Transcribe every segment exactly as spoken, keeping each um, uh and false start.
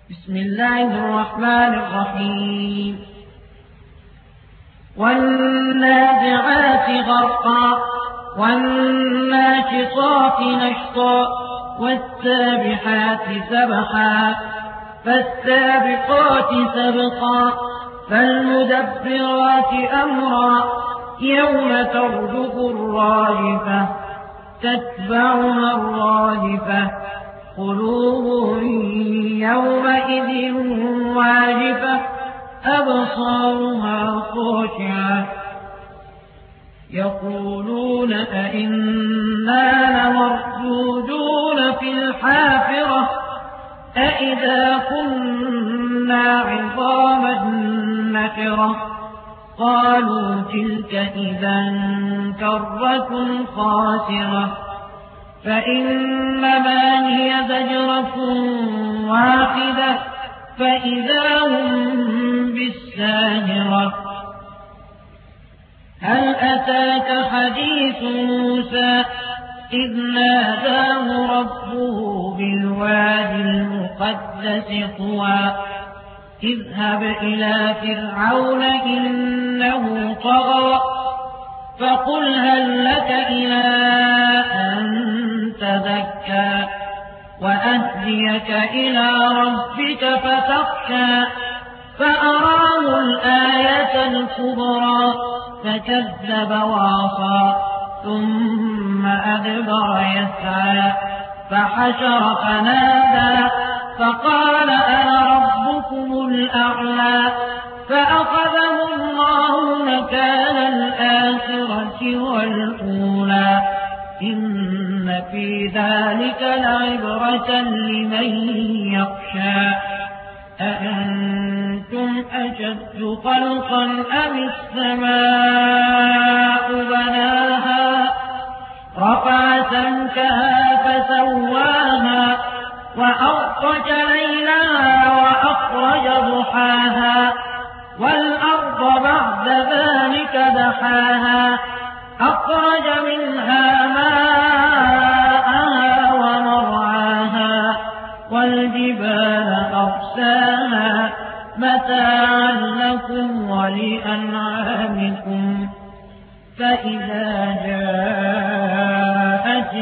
بسم الله الرحمن الرحيم والنازعات غرقا والناشطات نشطا والسابحات سبحا فالسابقات سبقا فالمدبرات أمرا يوم ترجف الراجفة تتبعها الراجفة قلوب يومئذ واجفة أبصارها خاشعة يقولون أئنا لمردودون في الحافرة أئذا كنا عظاما نخرة قالوا تلك إذا كرة خاسرة فإنما هي زجرة واحدة فإذا هم بالساهرة هل أتاك حديث موسى إذ ناداه ربه بالوادي المقدس طوى اذهب إلى فرعون إنه طغى فقل هل لك إلى أن تزكى وأهديك إلى ربك فتخشى فأراه الآية الكبرى فكذب وعصى ثم أدبر يسعى فحشر فنادى فقال أنا ربكم الأعلى فأخذه الله نكال الآخرة والأولى إن في ذلك لعبرة لمن يخشى أأنتم أشد خلقا أم السماء بناها رفع سمكها فسواها وأغطش ليلها وأخرج ضحاها والأرض بعد ذلك دحاها أخرج منها ماءها ومرعاها والجبال أرساها متاعا لكم ولأنعامكم فإذا جاءت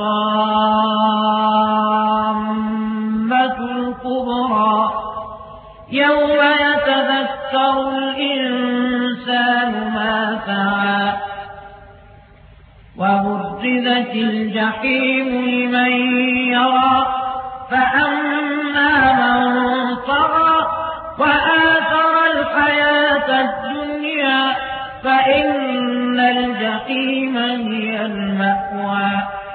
الطامة الكبرى يوم يتذكر الإنسان ما سعى وبرزت الجحيم لمن يرى فأما من طغى وآثر الحياة الدنيا فإن الجحيم هي المأوى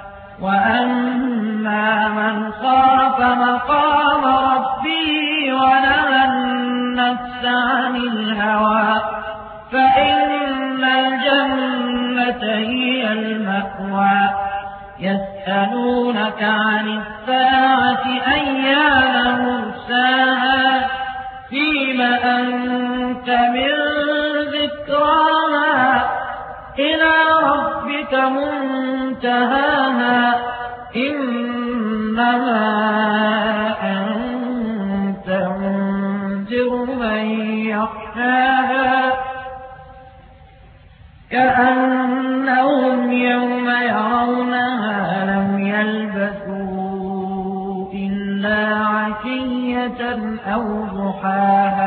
وأما من خاف مقام ربه ونهى النفس عن الهوى فإن الجنة هي المأوى يسألونك عن الساعة أيان مرساها فيم أنت من ذكراها إلى ربك منتهاها إنما أنت منذر من يخشاها كأنهم يوم يرونها لم يلبثوا إلا عشية أو ضحاها